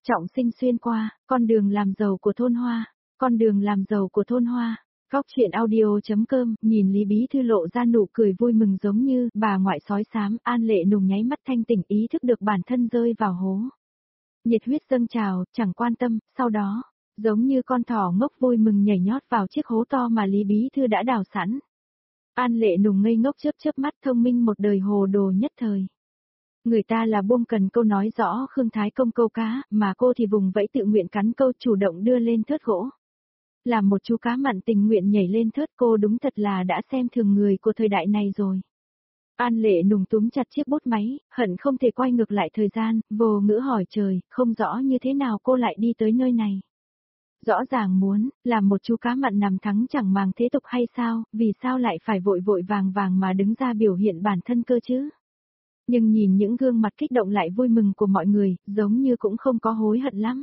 Trọng Sinh xuyên qua, con đường làm giàu của thôn Hoa, con đường làm giàu của thôn Hoa. Góc chuyện audio.com, nhìn Lý Bí Thư lộ ra nụ cười vui mừng giống như bà ngoại sói xám. An Lệ Nùng nháy mắt thanh tỉnh, ý thức được bản thân rơi vào hố. Nhiệt huyết dâng trào, chẳng quan tâm, sau đó, giống như con thỏ ngốc vui mừng nhảy nhót vào chiếc hố to mà Lý Bí Thư đã đào sẵn. An Lệ Nùng ngây ngốc chớp mắt, thông minh một đời hồ đồ nhất thời. Người ta là buông cần câu nói rõ Khương Thái Công câu cá, mà cô thì vùng vẫy tự nguyện cắn câu, chủ động đưa lên thớt gỗ. Làm một chú cá mặn tình nguyện nhảy lên thớt, cô đúng thật là đã xem thường người của thời đại này rồi. An Lệ Nùng túm chặt chiếc bút máy, hận không thể quay ngược lại thời gian, vô ngữ hỏi trời, không rõ như thế nào cô lại đi tới nơi này. Rõ ràng muốn, làm một chú cá mặn nằm thắng chẳng màng thế tục hay sao, vì sao lại phải vội vội vàng vàng mà đứng ra biểu hiện bản thân cơ chứ? Nhưng nhìn những gương mặt kích động lại vui mừng của mọi người, giống như cũng không có hối hận lắm.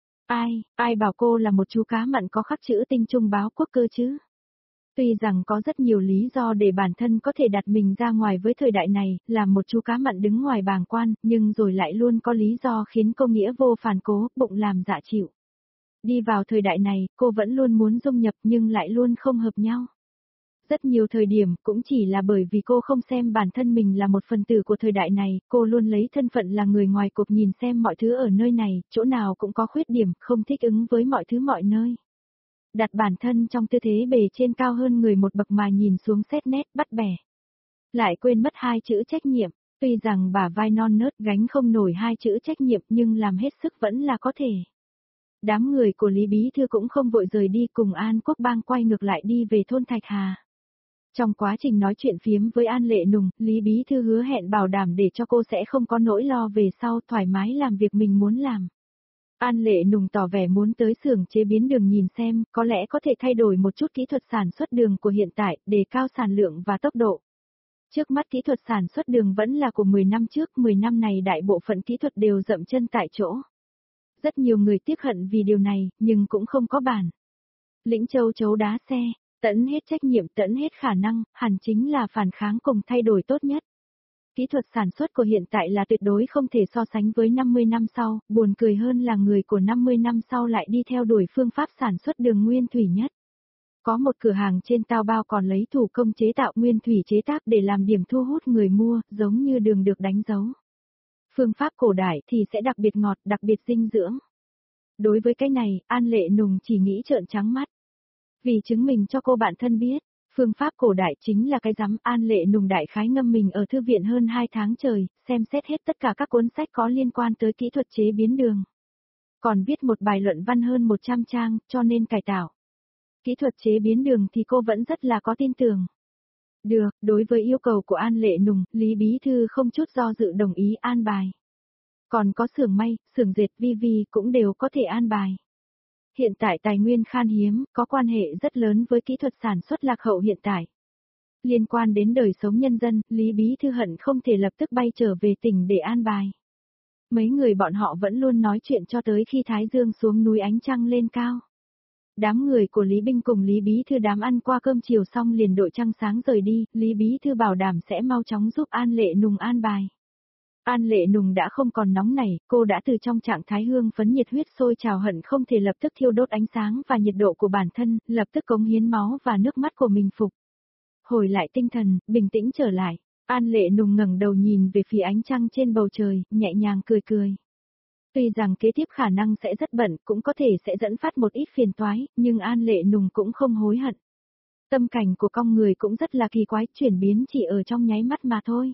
Ai bảo cô là một chú cá mặn có khắc chữ tinh trung báo quốc cơ chứ? Tuy rằng có rất nhiều lý do để bản thân có thể đặt mình ra ngoài với thời đại này, làm một chú cá mặn đứng ngoài bàng quan, nhưng rồi lại luôn có lý do khiến cô nghĩa vô phản cố, bụng làm dạ chịu. Đi vào thời đại này, cô vẫn luôn muốn dung nhập nhưng lại luôn không hợp nhau. Rất nhiều thời điểm cũng chỉ là bởi vì cô không xem bản thân mình là một phần tử của thời đại này, cô luôn lấy thân phận là người ngoài cuộc nhìn xem mọi thứ ở nơi này, chỗ nào cũng có khuyết điểm, không thích ứng với mọi thứ mọi nơi. Đặt bản thân trong tư thế bề trên cao hơn người một bậc mà nhìn xuống xét nét bắt bẻ. Lại quên mất hai chữ trách nhiệm, tuy rằng bả vai non nớt gánh không nổi hai chữ trách nhiệm nhưng làm hết sức vẫn là có thể. Đám người của Lý Bí Thư cũng không vội rời đi, cùng An Quốc Bang quay ngược lại đi về thôn Thạch Hà. Trong quá trình nói chuyện phiếm với An Lệ Nùng, Lý Bí Thư hứa hẹn bảo đảm để cho cô sẽ không có nỗi lo về sau, thoải mái làm việc mình muốn làm. An Lệ Nùng tỏ vẻ muốn tới xưởng chế biến đường nhìn xem, có lẽ có thể thay đổi một chút kỹ thuật sản xuất đường của hiện tại, đề cao sản lượng và tốc độ. Trước mắt kỹ thuật sản xuất đường vẫn là của 10 năm trước, 10 năm này đại bộ phận kỹ thuật đều dậm chân tại chỗ. Rất nhiều người tiếc hận vì điều này, nhưng cũng không có bản lĩnh châu chấu đá xe, tẫn hết trách nhiệm, tẫn hết khả năng, hẳn chính là phản kháng cùng thay đổi tốt nhất. Kỹ thuật sản xuất của hiện tại là tuyệt đối không thể so sánh với 50 năm sau, buồn cười hơn là người của 50 năm sau lại đi theo đuổi phương pháp sản xuất đường nguyên thủy nhất. Có một cửa hàng trên Tao Bao còn lấy thủ công chế tạo nguyên thủy chế tác để làm điểm thu hút người mua, giống như đường được đánh dấu. Phương pháp cổ đại thì sẽ đặc biệt ngọt, đặc biệt dinh dưỡng. Đối với cái này, An Lệ Nùng chỉ nghĩ trợn trắng mắt. Vì chứng minh cho cô bạn thân biết, phương pháp cổ đại chính là cái rắm. An Lệ Nùng đại khái ngâm mình ở thư viện hơn 2 tháng trời, xem xét hết tất cả các cuốn sách có liên quan tới kỹ thuật chế biến đường. Còn viết một bài luận văn hơn 100 trang, cho nên cải tạo kỹ thuật chế biến đường thì cô vẫn rất là có tin tưởng. Được, đối với yêu cầu của An Lệ Nùng, Lý Bí Thư không chút do dự đồng ý an bài. Còn có xưởng may, xưởng dệt Vi cũng đều có thể an bài. Hiện tại tài nguyên khan hiếm, có quan hệ rất lớn với kỹ thuật sản xuất lạc hậu hiện tại. Liên quan đến đời sống nhân dân, Lý Bí Thư hận không thể lập tức bay trở về tỉnh để an bài. Mấy người bọn họ vẫn luôn nói chuyện cho tới khi Thái Dương xuống núi ánh trăng lên cao. Đám người của Lý Binh cùng Lý Bí Thư đám ăn qua cơm chiều xong liền đội trăng sáng rời đi, Lý Bí Thư bảo đảm sẽ mau chóng giúp An Lệ Nùng an bài. An Lệ Nùng đã không còn nóng nảy, cô đã từ trong trạng thái hương phấn nhiệt huyết sôi trào hận không thể lập tức thiêu đốt ánh sáng và nhiệt độ của bản thân, lập tức cống hiến máu và nước mắt của mình phục. Hồi lại tinh thần, bình tĩnh trở lại, An Lệ Nùng ngẩng đầu nhìn về phía ánh trăng trên bầu trời, nhẹ nhàng cười cười. Tuy rằng kế tiếp khả năng sẽ rất bận, cũng có thể sẽ dẫn phát một ít phiền toái, nhưng An Lệ Nùng cũng không hối hận. Tâm cảnh của con người cũng rất là kỳ quái, chuyển biến chỉ ở trong nháy mắt mà thôi.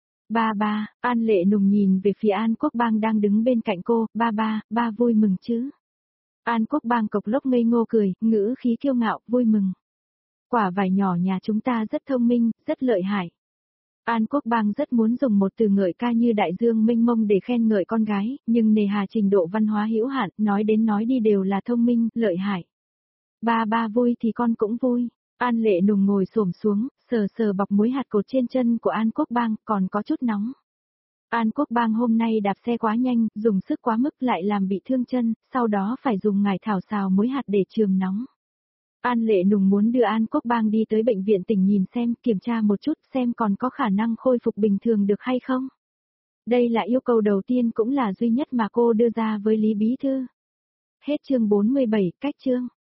Ba, An Lệ Nùng nhìn về phía An Quốc Bang đang đứng bên cạnh cô, ba vui mừng chứ. An Quốc Bang cộc lốc ngây ngô cười, ngữ khí kiêu ngạo, vui mừng. Quả vải nhỏ nhà chúng ta rất thông minh, rất lợi hại. An Quốc Bang rất muốn dùng một từ ngợi ca như đại dương mênh mông để khen ngợi con gái, nhưng nề hà trình độ văn hóa hữu hạn, nói đến nói đi đều là thông minh, lợi hại. Ba vui thì con cũng vui. An Lệ Nùng ngồi xổm xuống, sờ bọc muối hạt cột trên chân của An Quốc Bang, còn có chút nóng. An Quốc Bang hôm nay đạp xe quá nhanh, dùng sức quá mức lại làm bị thương chân, sau đó phải dùng ngải thảo xào muối hạt để chườm nóng. An Lệ Nùng muốn đưa An Quốc Bang đi tới bệnh viện tỉnh nhìn xem, kiểm tra một chút xem còn có khả năng khôi phục bình thường được hay không. Đây là yêu cầu đầu tiên cũng là duy nhất mà cô đưa ra với Lý Bí Thư. Hết chương 47, cách chương.